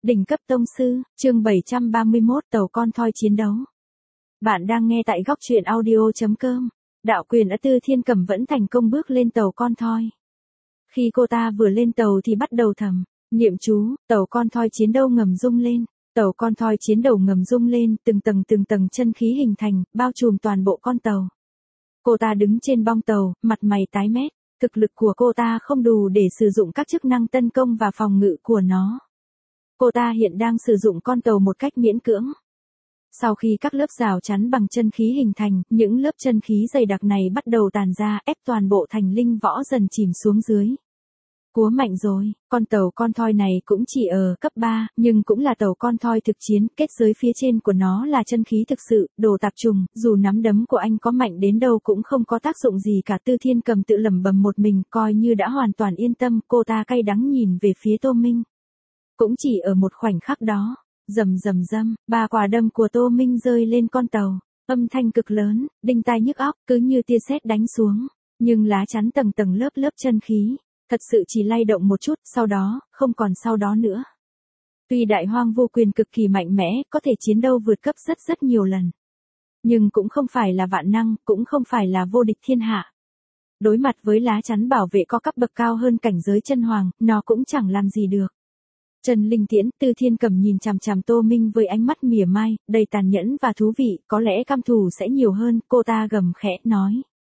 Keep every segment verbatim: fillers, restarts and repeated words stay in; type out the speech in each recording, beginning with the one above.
Đỉnh cấp tông sư, chương bảy trăm ba mươi mốt tàu con thoi chiến đấu. Bạn đang nghe tại góc truyện audio.com. Đạo quyền ở Tư Thiên Cầm vẫn thành công bước lên tàu con thoi. Khi cô ta vừa lên tàu thì bắt đầu thầm, niệm chú, tàu con thoi chiến đấu ngầm rung lên. Tàu con thoi chiến đấu ngầm rung lên, từng tầng từng tầng chân khí hình thành, bao trùm toàn bộ con tàu. Cô ta đứng trên bong tàu, mặt mày tái mét. Thực lực của cô ta không đủ để sử dụng các chức năng tấn công và phòng ngự của nó. Cô ta hiện đang sử dụng con tàu một cách miễn cưỡng. Sau khi các lớp rào chắn bằng chân khí hình thành, những lớp chân khí dày đặc này bắt đầu tàn ra, ép toàn bộ thành linh võ dần chìm xuống dưới. Cúa mạnh rồi, con tàu con thoi này cũng chỉ ở cấp ba, nhưng cũng là tàu con thoi thực chiến, kết giới phía trên của nó là chân khí thực sự, đồ tạp trùng, dù nắm đấm của anh có mạnh đến đâu cũng không có tác dụng gì cả. Tư Thiên Cầm tự lẩm bẩm một mình, coi như đã hoàn toàn yên tâm, cô ta cay đắng nhìn về phía Tô Minh. Cũng chỉ ở một khoảnh khắc đó, rầm rầm rầm, ba quả đâm của Tô Minh rơi lên con tàu, âm thanh cực lớn, đinh tai nhức óc, cứ như tia sét đánh xuống, nhưng lá chắn tầng tầng lớp lớp chân khí, thật sự chỉ lay động một chút, sau đó, không còn sau đó nữa. Tuy Đại Hoang Vô Quyền cực kỳ mạnh mẽ, có thể chiến đấu vượt cấp rất rất nhiều lần, nhưng cũng không phải là vạn năng, cũng không phải là vô địch thiên hạ. Đối mặt với lá chắn bảo vệ có cấp bậc cao hơn cảnh giới chân hoàng, nó cũng chẳng làm gì được. Trần Linh Tiễn, Tư Thiên Cầm nhìn chằm chằm Tô Minh với ánh mắt mỉa mai, đầy tàn nhẫn và thú vị, có lẽ cam thủ sẽ nhiều hơn, cô ta gầm khẽ nói.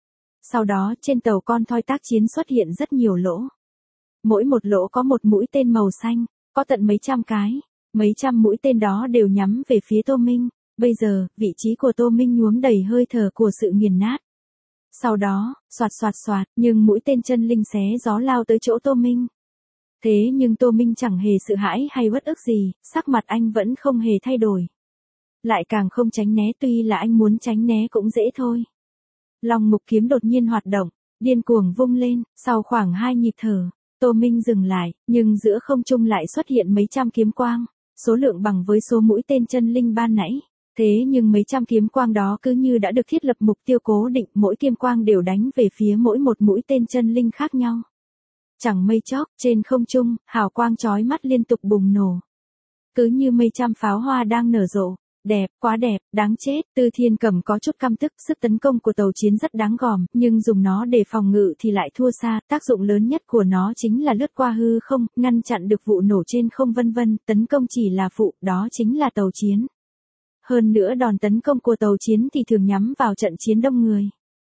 Sau đó, trên tàu con thoi tác chiến xuất hiện rất nhiều lỗ. Mỗi một lỗ có một mũi tên màu xanh, có tận mấy trăm cái, mấy trăm mũi tên đó đều nhắm về phía Tô Minh. Bây giờ, vị trí của Tô Minh nhuốm đầy hơi thở của sự nghiền nát. Sau đó, xoạt xoạt xoạt, nhưng mũi tên chân linh xé gió lao tới chỗ Tô Minh. Thế nhưng Tô Minh chẳng hề sợ hãi hay uất ức gì, sắc mặt anh vẫn không hề thay đổi. Lại càng không tránh né, tuy là anh muốn tránh né cũng dễ thôi. Long mục kiếm đột nhiên hoạt động, điên cuồng vung lên, sau khoảng hai nhịp thở, Tô Minh dừng lại, nhưng giữa không trung lại xuất hiện mấy trăm kiếm quang, số lượng bằng với số mũi tên chân linh ban nãy. Thế nhưng mấy trăm kiếm quang đó cứ như đã được thiết lập mục tiêu cố định, mỗi kiếm quang đều đánh về phía mỗi một mũi tên chân linh khác nhau. Chẳng mây chốc, trên không trung, hào quang chói mắt liên tục bùng nổ. Cứ như mây trăm pháo hoa đang nở rộ. Đẹp, quá đẹp, đáng chết. Tư Thiên Cầm có chút căm tức, sức tấn công của tàu chiến rất đáng gờm, nhưng dùng nó để phòng ngự thì lại thua xa, tác dụng lớn nhất của nó chính là lướt qua hư không, ngăn chặn được vụ nổ trên không vân vân, tấn công chỉ là phụ, đó chính là tàu chiến. Hơn nữa đòn tấn công của tàu chiến thì thường nhắm vào trận chiến đông người.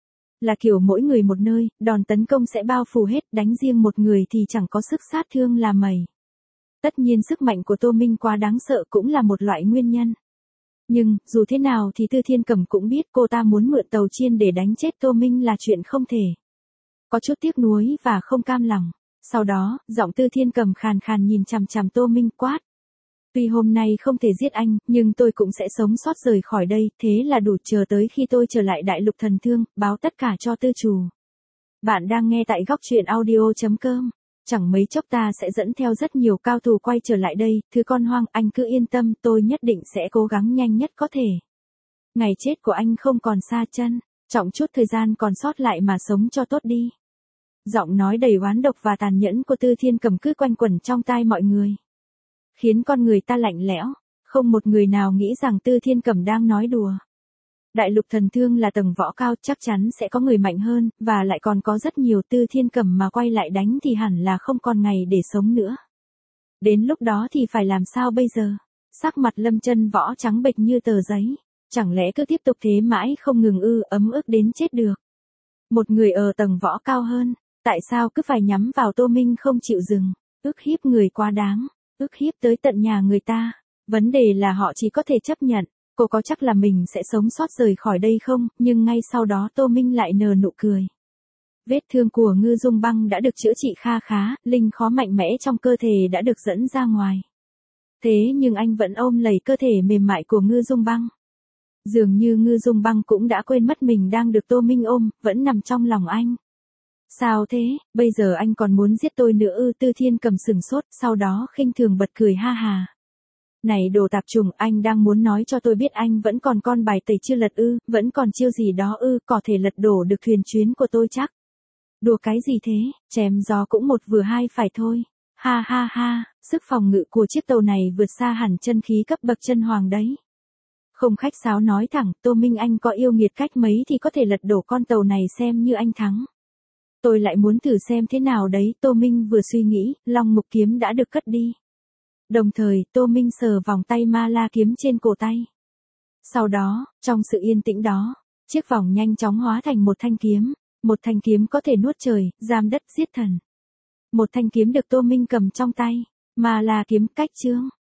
Là kiểu mỗi người một nơi, đòn tấn công sẽ bao phủ hết, đánh riêng một người thì chẳng có sức sát thương là mẩy. Tất nhiên sức mạnh của Tô Minh quá đáng sợ cũng là một loại nguyên nhân. Nhưng, dù thế nào thì Tư Thiên Cầm cũng biết cô ta muốn mượn tàu chiên để đánh chết Tô Minh là chuyện không thể. Có chút tiếc nuối và không cam lòng. Sau đó, giọng Tư Thiên Cầm khàn khàn nhìn chằm chằm Tô Minh quát. Tuy hôm nay không thể giết anh, nhưng tôi cũng sẽ sống sót rời khỏi đây, thế là đủ, chờ tới khi tôi trở lại Đại Lục Thần Thương, báo tất cả cho tư chủ. Bạn đang nghe tại góc truyện audio.com. Chẳng mấy chốc ta sẽ dẫn theo rất nhiều cao thủ quay trở lại đây, thứ con hoang, anh cứ yên tâm, tôi nhất định sẽ cố gắng nhanh nhất có thể. Ngày chết của anh không còn xa chân, trọng chút thời gian còn sót lại mà sống cho tốt đi. Giọng nói đầy oán độc và tàn nhẫn của Tư Thiên Cầm cứ quanh quẩn trong tai mọi người, khiến con người ta lạnh lẽo, không một người nào nghĩ rằng Tư Thiên Cầm đang nói đùa. Đại Lục Thần Thương là tầng võ cao, chắc chắn sẽ có người mạnh hơn, và lại còn có rất nhiều. Tư Thiên Cầm mà quay lại đánh thì hẳn là không còn ngày để sống nữa. Đến lúc đó thì phải làm sao bây giờ? Sắc mặt Lâm Chân Võ trắng bệch như tờ giấy. Chẳng lẽ cứ tiếp tục thế mãi không ngừng ư, ấm ức đến chết được. Một người ở tầng võ cao hơn, tại sao cứ phải nhắm vào Tô Minh không chịu dừng? Ức hiếp người quá đáng, ức hiếp tới tận nhà người ta. Vấn đề là họ chỉ có thể chấp nhận. Cô có chắc là mình sẽ sống sót rời khỏi đây không? Nhưng ngay sau đó Tô Minh lại nở nụ cười. Vết thương của Ngư Dung Băng đã được chữa trị kha khá, linh khó mạnh mẽ trong cơ thể đã được dẫn ra ngoài. Thế nhưng anh vẫn ôm lấy cơ thể mềm mại của Ngư Dung Băng. Dường như Ngư Dung Băng cũng đã quên mất mình đang được Tô Minh ôm, vẫn nằm trong lòng anh. Sao thế, bây giờ anh còn muốn giết tôi nữa ư? Tư Thiên Cầm sừng sốt, sau đó khinh thường bật cười ha hà. Này đồ tạp trùng, anh đang muốn nói cho tôi biết anh vẫn còn con bài tẩy chưa lật ư, vẫn còn chiêu gì đó ư, có thể lật đổ được thuyền chuyến của tôi chắc. Đùa cái gì thế, chém gió cũng một vừa hai phải thôi. Ha ha ha, sức phòng ngự của chiếc tàu này vượt xa hẳn chân khí cấp bậc chân hoàng đấy. Không khách sáo nói thẳng, Tô Minh Anh có yêu nghiệt cách mấy thì có thể lật đổ con tàu này xem như anh thắng. Tôi lại muốn thử xem thế nào đấy, Tô Minh vừa suy nghĩ, long mục kiếm đã được cất đi. Đồng thời, Tô Minh sờ vòng tay ma la kiếm trên cổ tay. Sau đó, trong sự yên tĩnh đó, chiếc vòng nhanh chóng hóa thành một thanh kiếm. Một thanh kiếm có thể nuốt trời, giam đất giết thần. Một thanh kiếm được Tô Minh cầm trong tay. Ma la kiếm cách chương.